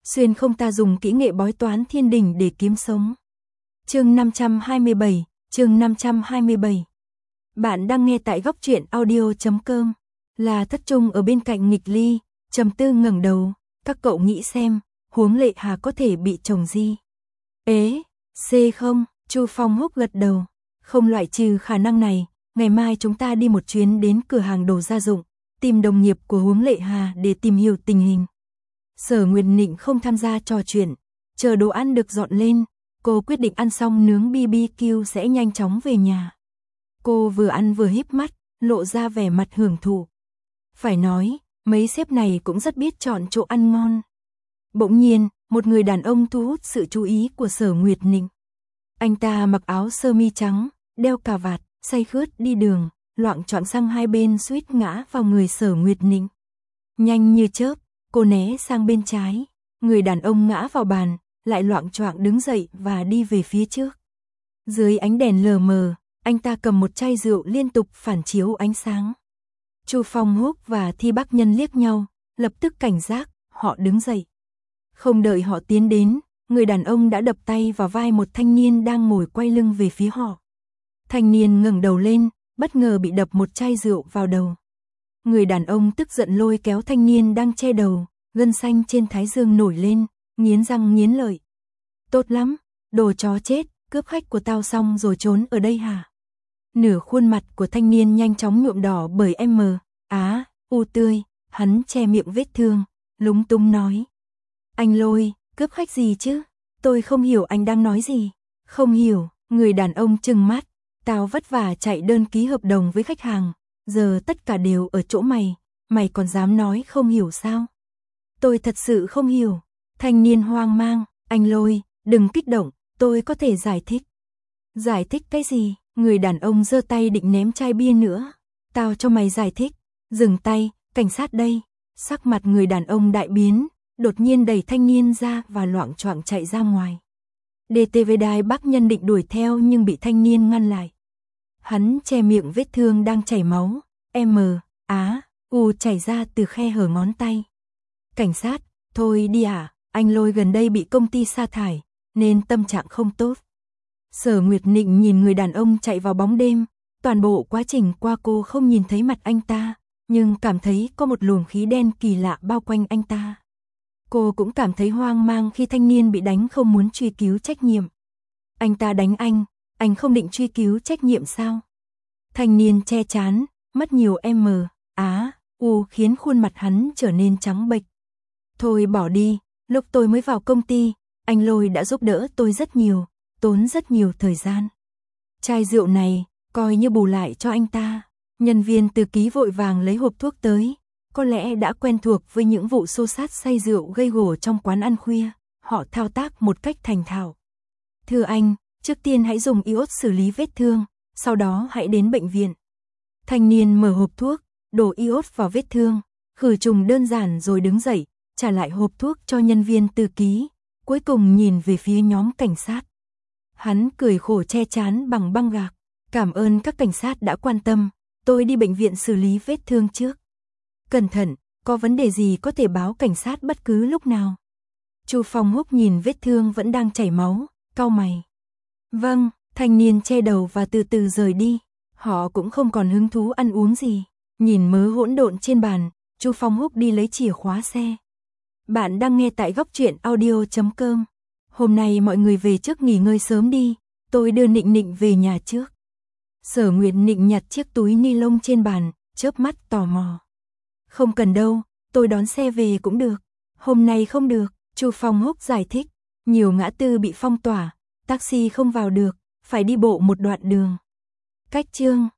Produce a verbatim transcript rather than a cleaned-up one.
xuyên không ta dùng kỹ nghệ bói toán thiên đình để kiếm sống. Chương năm trăm hai mươi bảy, chương năm trăm hai mươi bảy. Bạn đang nghe tại góc truyện audio chấm com. Là Thất Trung ở bên cạnh nghịch ly, trầm tư ngẩng đầu, các cậu nghĩ xem, Huống Lệ Hà có thể bị chồng gì? Ế, C không? Chu Phong Húc gật đầu, không loại trừ khả năng này, ngày mai chúng ta đi một chuyến đến cửa hàng đồ gia dụng, tìm đồng nghiệp của Huống Lệ Hà để tìm hiểu tình hình. Sở Nguyệt Nịnh không tham gia trò chuyện, chờ đồ ăn được dọn lên, cô quyết định ăn xong nướng bê bê kiu sẽ nhanh chóng về nhà. Cô vừa ăn vừa híp mắt, lộ ra vẻ mặt hưởng thụ. Phải nói, mấy sếp này cũng rất biết chọn chỗ ăn ngon. Bỗng nhiên, một người đàn ông thu hút sự chú ý của Sở Nguyệt Nịnh. Anh ta mặc áo sơ mi trắng, đeo cà vạt, say khướt đi đường, loạng choạng sang hai bên suýt ngã vào người Sở Nguyệt Nịnh. Nhanh như chớp, cô né sang bên trái, người đàn ông ngã vào bàn, lại loạng choạng đứng dậy và đi về phía trước. Dưới ánh đèn lờ mờ, anh ta cầm một chai rượu liên tục phản chiếu ánh sáng. Chu Phong Húc và Thi Bắc Nhân liếc nhau, lập tức cảnh giác, họ đứng dậy. Không đợi họ tiến đến, người đàn ông đã đập tay vào vai một thanh niên đang ngồi quay lưng về phía họ. Thanh niên ngẩng đầu lên, bất ngờ bị đập một chai rượu vào đầu. Người đàn ông tức giận lôi kéo thanh niên đang che đầu, gân xanh trên thái dương nổi lên, nghiến răng nghiến lợi. Tốt lắm, đồ chó chết, cướp khách của tao xong rồi trốn ở đây hả? Nửa khuôn mặt của thanh niên nhanh chóng nhuộm đỏ bởi M, Á, U tươi, hắn che miệng vết thương, lúng túng nói. Anh Lôi, cướp khách gì chứ? Tôi không hiểu anh đang nói gì. Không hiểu, người đàn ông trừng mắt, tao vất vả chạy đơn ký hợp đồng với khách hàng, giờ tất cả đều ở chỗ mày, mày còn dám nói không hiểu sao? Tôi thật sự không hiểu. Thanh niên hoang mang, anh Lôi, đừng kích động, tôi có thể giải thích. Giải thích cái gì? Người đàn ông giơ tay định ném chai bia nữa. Tao cho mày giải thích. Dừng tay, cảnh sát đây. Sắc mặt người đàn ông đại biến, đột nhiên đẩy thanh niên ra và loạng choạng chạy ra ngoài. đê tê vê Đài Bắc Nhân định đuổi theo nhưng bị thanh niên ngăn lại. Hắn che miệng vết thương đang chảy máu, M, Á, U chảy ra từ khe hở ngón tay. Cảnh sát, thôi đi à, anh Lôi gần đây bị công ty sa thải, nên tâm trạng không tốt. Sở Nguyệt Nịnh nhìn người đàn ông chạy vào bóng đêm, toàn bộ quá trình qua cô không nhìn thấy mặt anh ta, nhưng cảm thấy có một luồng khí đen kỳ lạ bao quanh anh ta. Cô cũng cảm thấy hoang mang khi thanh niên bị đánh không muốn truy cứu trách nhiệm. Anh ta đánh anh, anh không định truy cứu trách nhiệm sao? Thanh niên che chán, mất nhiều M, Á, U khiến khuôn mặt hắn trở nên trắng bệch. Thôi bỏ đi, lúc tôi mới vào công ty, anh Lôi đã giúp đỡ tôi rất nhiều, tốn rất nhiều thời gian. Chai rượu này, coi như bù lại cho anh ta. Nhân viên từ ký vội vàng lấy hộp thuốc tới, có lẽ đã quen thuộc với những vụ xô xát say rượu gây gổ trong quán ăn khuya, họ thao tác một cách thành thạo. Thưa anh, trước tiên hãy dùng iốt xử lý vết thương, sau đó hãy đến bệnh viện. Thanh niên mở hộp thuốc, đổ iốt vào vết thương, khử trùng đơn giản rồi đứng dậy, trả lại hộp thuốc cho nhân viên từ ký, cuối cùng nhìn về phía nhóm cảnh sát. Hắn cười khổ che chán bằng băng gạc, cảm ơn các cảnh sát đã quan tâm, tôi đi bệnh viện xử lý vết thương trước. Cẩn thận, có vấn đề gì có thể báo cảnh sát bất cứ lúc nào. Chu Phong Húc nhìn vết thương vẫn đang chảy máu, cau mày. Vâng, thanh niên che đầu và từ từ rời đi, họ cũng không còn hứng thú ăn uống gì. Nhìn mớ hỗn độn trên bàn, Chu Phong Húc đi lấy chìa khóa xe. Bạn đang nghe tại góc truyện audio chấm com. Hôm nay mọi người về trước nghỉ ngơi sớm đi, tôi đưa Nịnh Nịnh về nhà trước. Sở Nguyệt Nịnh nhặt chiếc túi ni lông trên bàn, chớp mắt tò mò. Không cần đâu, tôi đón xe về cũng được. Hôm nay không được, Chu Phong Húc giải thích. Nhiều ngã tư bị phong tỏa, taxi không vào được, phải đi bộ một đoạn đường. Cách chương